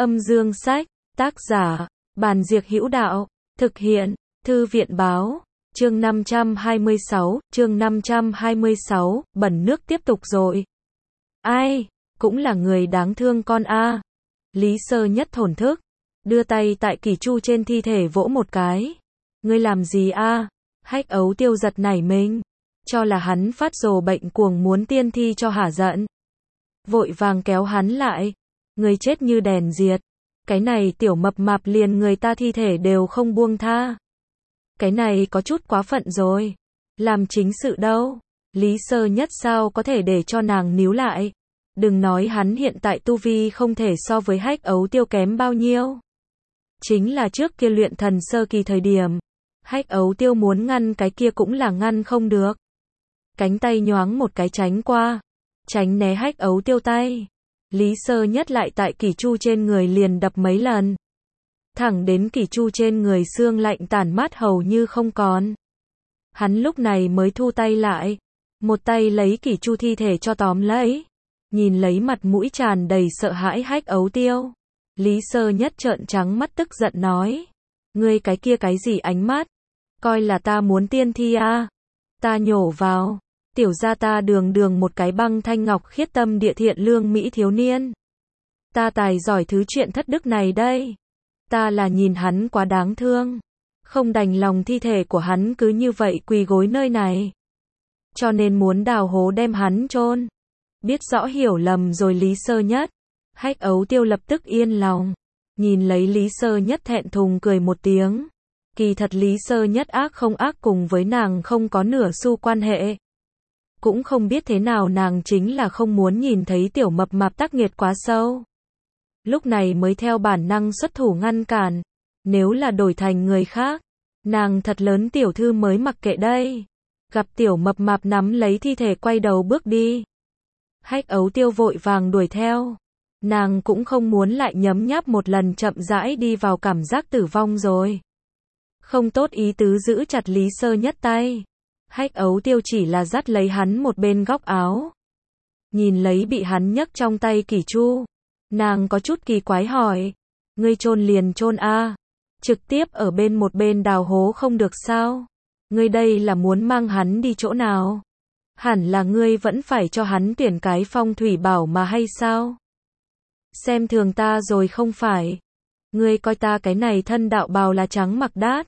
Âm dương sách, tác giả, Bàn Diệc Hữu Đạo, thực hiện, Thư viện Báo, chương 526, bẩn nước tiếp tục rồi. Ai, cũng là người đáng thương con a. Lý Sơ Nhất thổn thức, đưa tay tại Kỷ Chu trên thi thể vỗ một cái. Ngươi làm gì a? Hách Ấu Tiêu giật nảy mình, cho là hắn phát rồ bệnh cuồng muốn tiên thi cho hả giận. Vội vàng kéo hắn lại, người chết như đèn diệt. Cái này tiểu mập mạp liền người ta thi thể đều không buông tha. Cái này có chút quá phận rồi. Làm chính sự đâu. Lý Sơ Nhất sao có thể để cho nàng níu lại. Đừng nói hắn hiện tại tu vi không thể so với Hách Ấu Tiêu kém bao nhiêu. Chính là trước kia luyện thần sơ kỳ thời điểm. Hách Ấu Tiêu muốn ngăn cái kia cũng là ngăn không được. Cánh tay nhoáng một cái tránh qua. Tránh né Hách Ấu Tiêu tay. Lý Sơ Nhất lại tại Kỷ Chu trên người liền đập mấy lần. Thẳng đến Kỷ Chu trên người xương lạnh tản mát hầu như không còn. Hắn lúc này mới thu tay lại. Một tay lấy Kỷ Chu thi thể cho tóm lấy. Nhìn lấy mặt mũi tràn đầy sợ hãi Hách Ấu Tiêu. Lý Sơ Nhất trợn trắng mắt tức giận nói. Ngươi cái kia cái gì ánh mắt? Coi là ta muốn tiên thi à? Ta nhổ vào. Tiểu gia ta đường đường một cái băng thanh ngọc khiết tâm địa thiện lương mỹ thiếu niên. Ta tài giỏi thứ chuyện thất đức này đây. Ta là nhìn hắn quá đáng thương. Không đành lòng thi thể của hắn cứ như vậy quỳ gối nơi này. Cho nên muốn đào hố đem hắn chôn. Biết rõ hiểu lầm rồi Lý Sơ Nhất. Hách Ấu Tiêu lập tức yên lòng. Nhìn lấy Lý Sơ Nhất thẹn thùng cười một tiếng. Kỳ thật Lý Sơ Nhất ác không ác cùng với nàng không có nửa xu quan hệ. Cũng không biết thế nào nàng chính là không muốn nhìn thấy tiểu mập mạp tác nghiệt quá sâu. Lúc này mới theo bản năng xuất thủ ngăn cản. Nếu là đổi thành người khác, nàng thật lớn tiểu thư mới mặc kệ đây. Gặp tiểu mập mạp nắm lấy thi thể quay đầu bước đi. Hách Ấu Tiêu vội vàng đuổi theo. Nàng cũng không muốn lại nhấm nháp một lần chậm rãi đi vào cảm giác tử vong rồi. Không tốt ý tứ giữ chặt Lý Sơ Nhất tay. Hách Ấu Tiêu chỉ là dắt lấy hắn một bên góc áo. Nhìn lấy bị hắn nhấc trong tay Kỷ Chu. Nàng có chút kỳ quái hỏi. Ngươi chôn liền chôn a, trực tiếp ở bên một bên đào hố không được sao? Ngươi đây là muốn mang hắn đi chỗ nào? Hẳn là ngươi vẫn phải cho hắn tuyển cái phong thủy bảo mà hay sao? Xem thường ta rồi không phải? Ngươi coi ta cái này thân đạo bào là trắng mặc đát.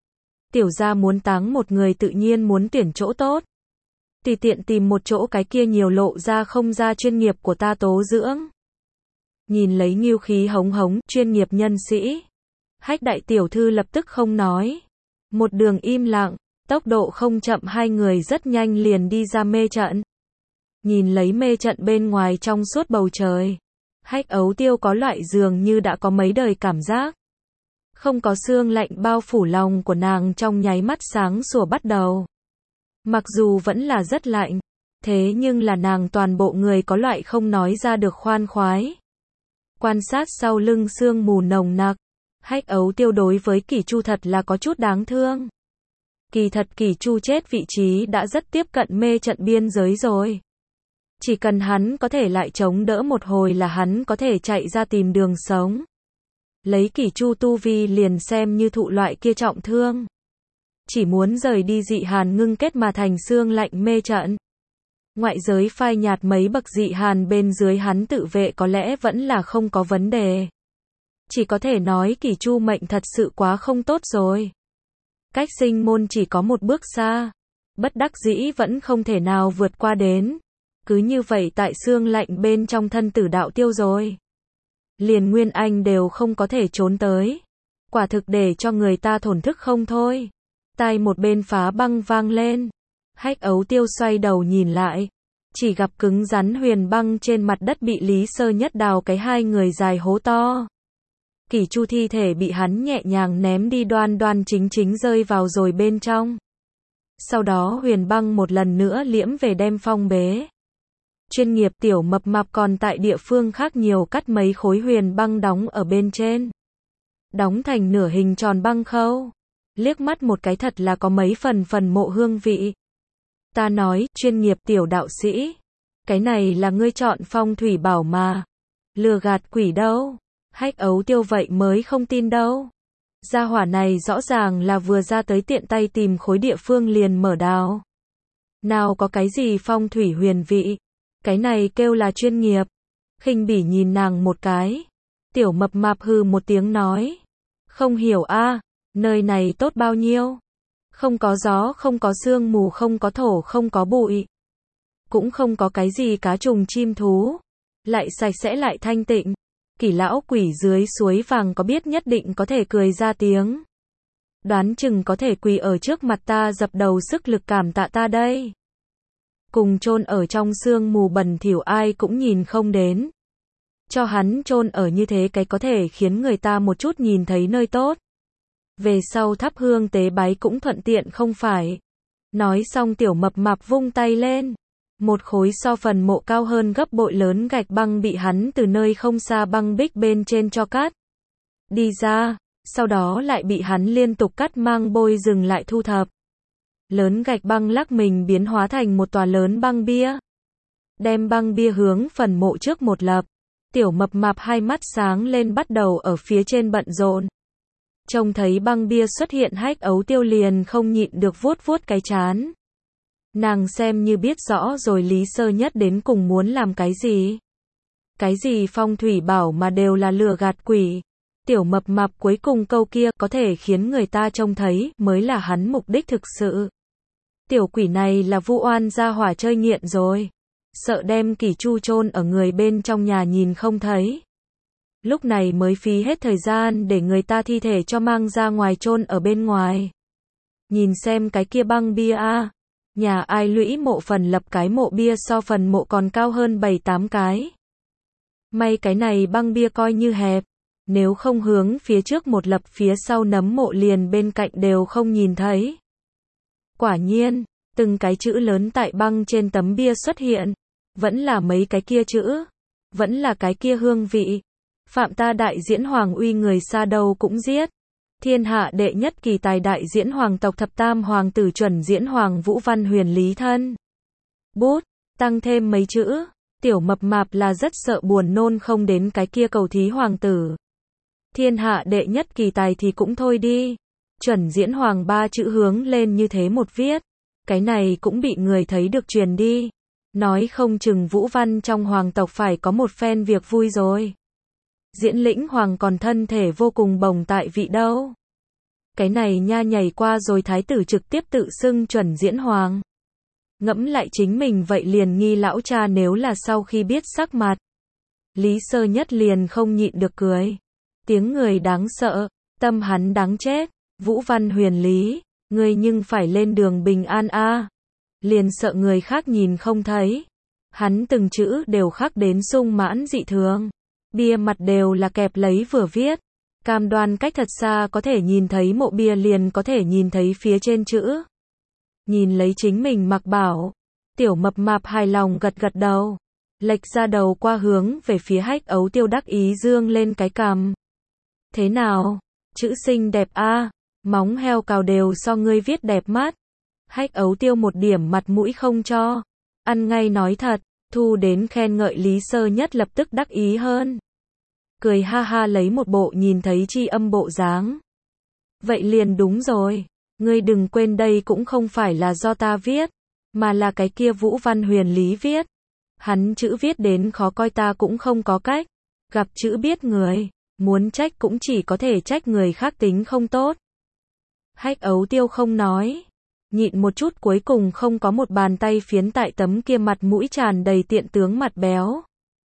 Tiểu gia muốn táng một người tự nhiên muốn tuyển chỗ tốt. Tùy tiện tìm một chỗ cái kia nhiều lộ ra không ra chuyên nghiệp của ta tố dưỡng. Nhìn lấy ngưu khí hống hống, chuyên nghiệp nhân sĩ. Hách đại tiểu thư lập tức không nói. Một đường im lặng, tốc độ không chậm hai người rất nhanh liền đi ra mê trận. Nhìn lấy mê trận bên ngoài trong suốt bầu trời. Hách Ấu Tiêu có loại dường như đã có mấy đời cảm giác. Không có xương lạnh bao phủ lòng của nàng trong nháy mắt sáng sủa bắt đầu. Mặc dù vẫn là rất lạnh, thế nhưng là nàng toàn bộ người có loại không nói ra được khoan khoái. Quan sát sau lưng sương mù nồng nặc, Hách Ấu Tiêu đối với Kỷ Chu thật là có chút đáng thương. Kỳ thật Kỷ Chu chết vị trí đã rất tiếp cận mê trận biên giới rồi. Chỉ cần hắn có thể lại chống đỡ một hồi là hắn có thể chạy ra tìm đường sống. Lấy Kỷ Chu tu vi liền xem như thụ loại kia trọng thương. Chỉ muốn rời đi dị hàn ngưng kết mà thành xương lạnh mê trận. Ngoại giới phai nhạt mấy bậc dị hàn bên dưới hắn tự vệ có lẽ vẫn là không có vấn đề. Chỉ có thể nói Kỷ Chu mệnh thật sự quá không tốt rồi. Cách sinh môn chỉ có một bước xa. Bất đắc dĩ vẫn không thể nào vượt qua đến. Cứ như vậy tại xương lạnh bên trong thân tử đạo tiêu rồi. Liền Nguyên Anh đều không có thể trốn tới. Quả thực để cho người ta thổn thức không thôi. Tai một bên phá băng vang lên. Hách Ấu Tiêu xoay đầu nhìn lại. Chỉ gặp cứng rắn huyền băng trên mặt đất bị Lý Sơ Nhất đào cái hai người dài hố to. Kỷ Chu thi thể bị hắn nhẹ nhàng ném đi đoan đoan chính chính rơi vào rồi bên trong. Sau đó huyền băng một lần nữa liễm về đem phong bế. Chuyên nghiệp tiểu mập mạp còn tại địa phương khác nhiều cắt mấy khối huyền băng đóng ở bên trên. Đóng thành nửa hình tròn băng khâu. Liếc mắt một cái thật là có mấy phần mộ hương vị. Ta nói, chuyên nghiệp tiểu đạo sĩ. Cái này là ngươi chọn phong thủy bảo mà. Lừa gạt quỷ đâu. Hách Ấu Tiêu vậy mới không tin đâu. Gia hỏa này rõ ràng là vừa ra tới tiện tay tìm khối địa phương liền mở đào. Nào có cái gì phong thủy huyền vị. Cái này kêu là chuyên nghiệp. Khinh bỉ nhìn nàng một cái. Tiểu mập mạp hừ một tiếng nói. Không hiểu a, nơi này tốt bao nhiêu. Không có gió, không có sương mù, không có thổ, không có bụi. Cũng không có cái gì cá trùng chim thú. Lại sạch sẽ lại thanh tịnh. Kỷ lão quỷ dưới suối vàng có biết nhất định có thể cười ra tiếng. Đoán chừng có thể quỳ ở trước mặt ta dập đầu sức lực cảm tạ ta đây. Cùng chôn ở trong sương mù bẩn thỉu ai cũng nhìn không đến. Cho hắn chôn ở như thế cái có thể khiến người ta một chút nhìn thấy nơi tốt. Về sau thắp hương tế bái cũng thuận tiện không phải. Nói xong tiểu mập mạp vung tay lên. Một khối so phần mộ cao hơn gấp bội lớn gạch băng bị hắn từ nơi không xa băng bích bên trên cho cắt. Đi ra, sau đó lại bị hắn liên tục cắt mang bôi dừng lại thu thập. Lớn gạch băng lắc mình biến hóa thành một tòa lớn băng bia. Đem băng bia hướng phần mộ trước một lập. Tiểu mập mạp hai mắt sáng lên bắt đầu ở phía trên bận rộn. Trông thấy băng bia xuất hiện Hách Ấu Tiêu liền không nhịn được vuốt vuốt cái trán. Nàng xem như biết rõ rồi Lý Sơ Nhất đến cùng muốn làm cái gì. Cái gì phong thủy bảo mà đều là lừa gạt quỷ. Tiểu mập mạp cuối cùng câu kia có thể khiến người ta trông thấy mới là hắn mục đích thực sự. Tiểu quỷ này là vu oan gia hỏa chơi nghiện rồi. Sợ đem kỷ chu chôn ở người bên trong nhà nhìn không thấy. Lúc này mới phí hết thời gian để người ta thi thể cho mang ra ngoài chôn ở bên ngoài. Nhìn xem cái kia băng bia a, nhà ai lũy mộ phần lập cái mộ bia so phần mộ còn cao hơn 7-8 cái. May cái này băng bia coi như hẹp, nếu không hướng phía trước một lập phía sau nấm mộ liền bên cạnh đều không nhìn thấy. Quả nhiên, từng cái chữ lớn tại băng trên tấm bia xuất hiện, vẫn là mấy cái kia chữ, vẫn là cái kia hương vị. Phạm ta đại diễn hoàng uy người xa đâu cũng giết. Thiên hạ đệ nhất kỳ tài đại diễn hoàng tộc thập tam hoàng tử chuẩn diễn hoàng Vũ Văn Huyền Lý thân. Bút, tăng thêm mấy chữ, tiểu mập mạp là rất sợ buồn nôn không đến cái kia cầu thí hoàng tử. Thiên hạ đệ nhất kỳ tài thì cũng thôi đi. Chuẩn diễn hoàng 3 chữ hướng lên như thế một viết. Cái này cũng bị người thấy được truyền đi. Nói không chừng Vũ Văn trong hoàng tộc phải có một phen việc vui rồi. Diễn lĩnh hoàng còn thân thể vô cùng bồng tại vị đâu. Cái này nha nhảy qua rồi thái tử trực tiếp tự xưng chuẩn diễn hoàng. Ngẫm lại chính mình vậy liền nghi lão cha nếu là sau khi biết sắc mặt. Lý Sơ Nhất liền không nhịn được cười. Tiếng người đáng sợ, tâm hắn đáng chết. Vũ Văn Huyền Lý, ngươi nhưng phải lên đường bình an a. Liền sợ người khác nhìn không thấy. Hắn từng chữ đều khắc đến sung mãn dị thường. Bia mặt đều là kẹp lấy vừa viết. Cam đoan cách thật xa có thể nhìn thấy mộ bia liền có thể nhìn thấy phía trên chữ. Nhìn lấy chính mình mặc bảo. Tiểu mập mạp hài lòng gật gật đầu. Lệch ra đầu qua hướng về phía Hách Ấu Tiêu đắc ý dương lên cái cằm. Thế nào? Chữ xinh đẹp a, móng heo cào đều so ngươi viết đẹp mắt. Hách Ấu Tiêu một điểm mặt mũi không cho. Ăn ngay nói thật, thu đến khen ngợi Lý Sơ Nhất lập tức đắc ý hơn. Cười ha ha lấy một bộ nhìn thấy chi âm bộ dáng. Vậy liền đúng rồi, ngươi đừng quên đây cũng không phải là do ta viết, mà là cái kia Vũ Văn Huyền Lý viết. Hắn chữ viết đến khó coi ta cũng không có cách, gặp chữ biết người, muốn trách cũng chỉ có thể trách người khác tính không tốt. Hách Ấu Tiêu không nói, nhịn một chút cuối cùng không có một bàn tay phiến tại tấm kia mặt mũi tràn đầy tiện tướng mặt béo.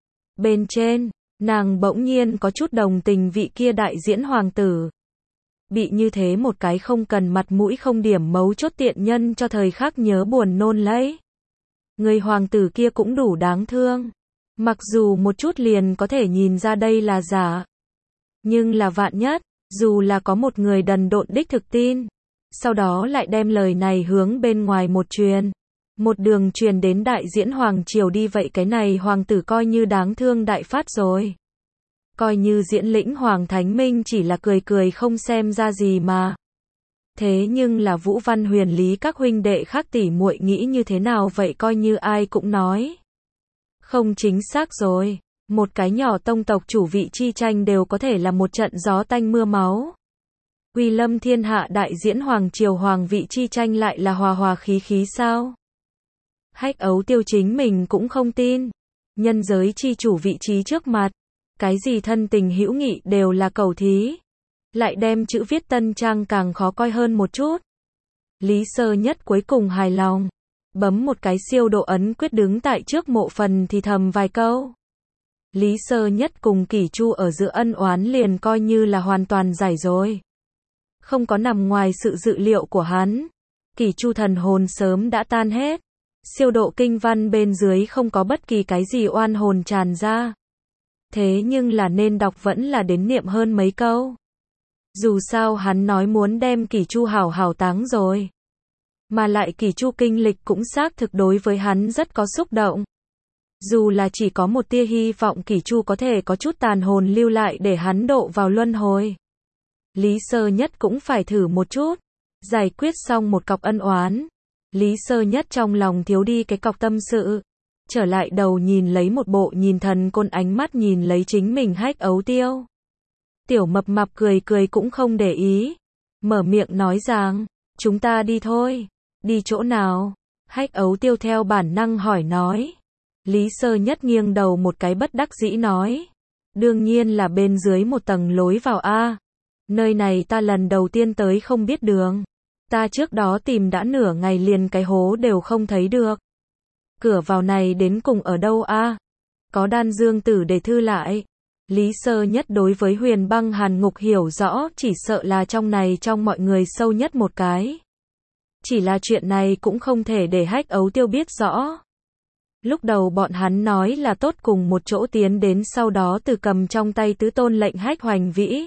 Bên trên, nàng bỗng nhiên có chút đồng tình vị kia đại diễn hoàng tử. Bị như thế một cái không cần mặt mũi không điểm mấu chốt tiện nhân cho thời khắc nhớ buồn nôn lấy. Người hoàng tử kia cũng đủ đáng thương. Mặc dù một chút liền có thể nhìn ra đây là giả. Nhưng là vạn nhất, dù là có một người đần độn đích thực tin. Sau đó lại đem lời này hướng bên ngoài một truyền. Một đường truyền đến đại diễn hoàng triều đi vậy cái này hoàng tử coi như đáng thương đại phát rồi. Coi như diễn lĩnh hoàng thánh minh chỉ là cười cười không xem ra gì mà. Thế nhưng là Vũ Văn Huyền Lý các huynh đệ khác tỉ muội nghĩ như thế nào vậy coi như ai cũng nói. Không chính xác rồi. Một cái nhỏ tông tộc chủ vị chi tranh đều có thể là một trận gió tanh mưa máu. Uy lâm thiên hạ đại diễn hoàng triều hoàng vị chi tranh lại là hòa hòa khí khí sao? Hách Ấu Tiêu chính mình cũng không tin. Nhân giới chi chủ vị trí trước mặt, cái gì thân tình hữu nghị đều là cẩu thí. Lại đem chữ viết tân trang càng khó coi hơn một chút. Lý Sơ Nhất cuối cùng hài lòng. Bấm một cái siêu độ ấn quyết đứng tại trước mộ phần thì thầm vài câu. Lý Sơ Nhất cùng Kỷ Chu ở giữa ân oán liền coi như là hoàn toàn giải rồi. Không có nằm ngoài sự dự liệu của hắn. Kỷ Chu thần hồn sớm đã tan hết. Siêu độ kinh văn bên dưới không có bất kỳ cái gì oan hồn tràn ra. Thế nhưng là nên đọc vẫn là đến niệm hơn mấy câu. Dù sao hắn nói muốn đem Kỷ Chu hảo hảo táng rồi. Mà lại Kỷ Chu kinh lịch cũng xác thực đối với hắn rất có xúc động. Dù là chỉ có một tia hy vọng Kỷ Chu có thể có chút tàn hồn lưu lại để hắn độ vào luân hồi. Lý Sơ Nhất cũng phải thử một chút. Giải quyết xong một cọc ân oán. Lý Sơ Nhất trong lòng thiếu đi cái cọc tâm sự. Trở lại đầu nhìn lấy một bộ nhìn thần côn ánh mắt nhìn lấy chính mình Hách Ấu Tiêu. Tiểu mập mạp cười cười cũng không để ý. Mở miệng nói rằng, chúng ta đi thôi. Đi chỗ nào? Hách Ấu Tiêu theo bản năng hỏi nói. Lý Sơ Nhất nghiêng đầu một cái bất đắc dĩ nói. Đương nhiên là bên dưới một tầng lối vào A. Nơi này ta lần đầu tiên tới không biết đường. Ta trước đó tìm đã nửa ngày liền cái hố đều không thấy được. Cửa vào này đến cùng ở đâu A? Có đan dương tử để thư lại. Lý Sơ Nhất đối với Huyền Băng Hàn Ngục hiểu rõ, chỉ sợ là trong này trong mọi người sâu nhất một cái. Chỉ là chuyện này cũng không thể để Hách Ấu Tiêu biết rõ. Lúc đầu bọn hắn nói là tốt cùng một chỗ tiến đến, sau đó từ cầm trong tay tứ tôn lệnh Hách Hoành Vĩ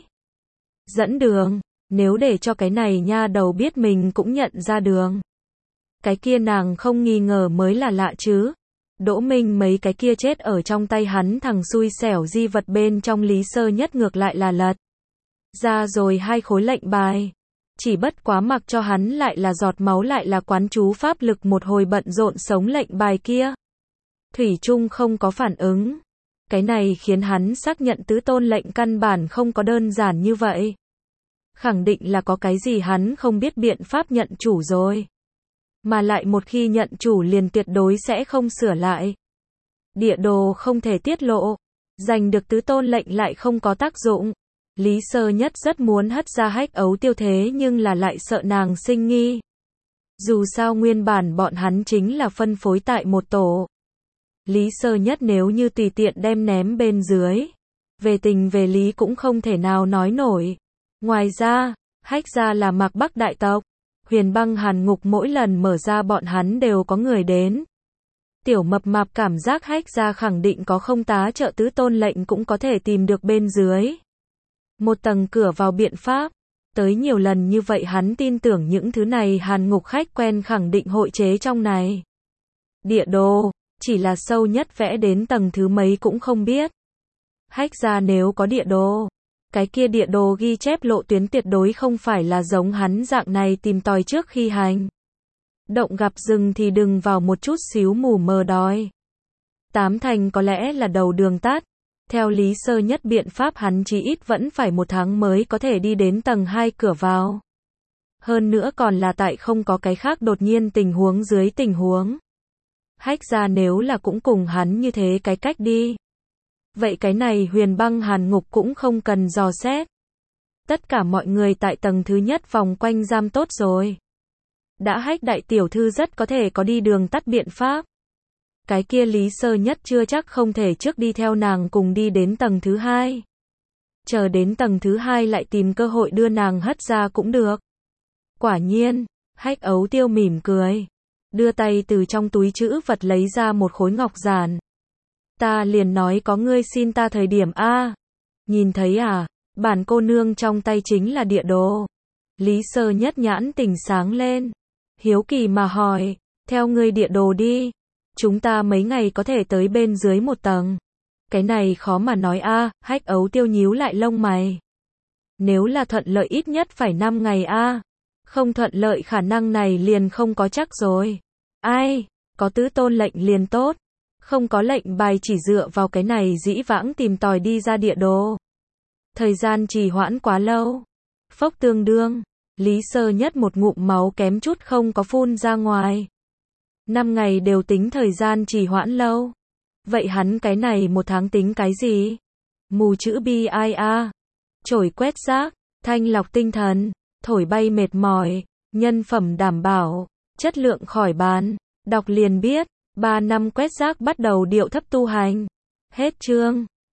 dẫn đường. Nếu để cho cái này nha đầu biết mình cũng nhận ra đường, cái kia nàng không nghi ngờ mới là lạ chứ. Đỗ Minh mấy cái kia chết ở trong tay hắn thằng xui xẻo di vật bên trong Lý Sơ Nhất ngược lại là lật ra rồi 2 khối lệnh bài. Chỉ bất quá mặc cho hắn lại là giọt máu lại là quán chú pháp lực một hồi bận rộn sống lệnh bài kia. Thủy chung không có phản ứng. Cái này khiến hắn xác nhận tứ tôn lệnh căn bản không có đơn giản như vậy. Khẳng định là có cái gì hắn không biết biện pháp nhận chủ rồi. Mà lại một khi nhận chủ liền tuyệt đối sẽ không sửa lại. Địa đồ không thể tiết lộ. Giành được tứ tôn lệnh lại không có tác dụng. Lý Sơ Nhất rất muốn hất ra Hách Ấu Tiêu thế nhưng là lại sợ nàng sinh nghi. Dù sao nguyên bản bọn hắn chính là phân phối tại một tổ. Lý Sơ Nhất nếu như tùy tiện đem ném bên dưới. Về tình về lý cũng không thể nào nói nổi. Ngoài ra, Hách gia là Mạc Bắc đại tộc. Huyền Băng Hàn Ngục mỗi lần mở ra bọn hắn đều có người đến. Tiểu mập mạp cảm giác Hách gia khẳng định có không tá trợ tứ tôn lệnh cũng có thể tìm được bên dưới. Một tầng cửa vào biện pháp. Tới nhiều lần như vậy hắn tin tưởng những thứ này Hàn Ngục khách quen khẳng định hội chế trong này. Địa đồ, chỉ là sâu nhất vẽ đến tầng thứ mấy cũng không biết. Hách gia nếu có địa đồ, cái kia địa đồ ghi chép lộ tuyến tuyệt đối không phải là giống hắn dạng này tìm tòi trước khi hành động gặp rừng thì đừng vào một chút xíu mù mờ đói. 8 thành có lẽ là đầu đường tắt. Theo Lý Sơ Nhất biện pháp hắn chí ít vẫn phải 1 tháng mới có thể đi đến tầng 2 cửa vào. Hơn nữa còn là tại không có cái khác đột nhiên tình huống dưới tình huống. Hách gia nếu là cũng cùng hắn như thế cái cách đi. Vậy cái này Huyền Băng Hàn Ngục cũng không cần dò xét. Tất cả mọi người tại tầng thứ nhất vòng quanh giam tốt rồi. Đã Hách đại tiểu thư rất có thể có đi đường tắt biện pháp. Cái kia Lý Sơ Nhất chưa chắc không thể trước đi theo nàng cùng đi đến tầng thứ 2. Chờ đến tầng thứ 2 lại tìm cơ hội đưa nàng hất ra cũng được. Quả nhiên, Hách Ấu Tiêu mỉm cười. Đưa tay từ trong túi trữ vật lấy ra một khối ngọc giản. Ta liền nói có ngươi xin ta thời điểm A. Nhìn thấy à, bản cô nương trong tay chính là địa đồ. Lý Sơ Nhất nhãn tỉnh sáng lên. Hiếu kỳ mà hỏi, theo ngươi địa đồ đi. Chúng ta mấy ngày có thể tới bên dưới 1 tầng. Cái này khó mà nói A. Hách Ấu Tiêu nhíu lại lông mày. Nếu là thuận lợi ít nhất phải 5 ngày A. Không thuận lợi khả năng này liền không có chắc rồi. Ai, có tứ tôn lệnh liền tốt. Không có lệnh bài chỉ dựa vào cái này dĩ vãng tìm tòi đi ra địa đồ. Thời gian trì hoãn quá lâu. Phốc tương đương. Lý Sơ Nhất một ngụm máu kém chút không có phun ra ngoài. 5 ngày đều tính thời gian trì hoãn lâu. Vậy hắn cái này 1 tháng tính cái gì? Mù chữ BIA. Chổi quét rác, thanh lọc tinh thần, thổi bay mệt mỏi, nhân phẩm đảm bảo, chất lượng khỏi bàn. Đọc liền biết, 3 năm quét rác bắt đầu điệu thấp tu hành. Hết chương.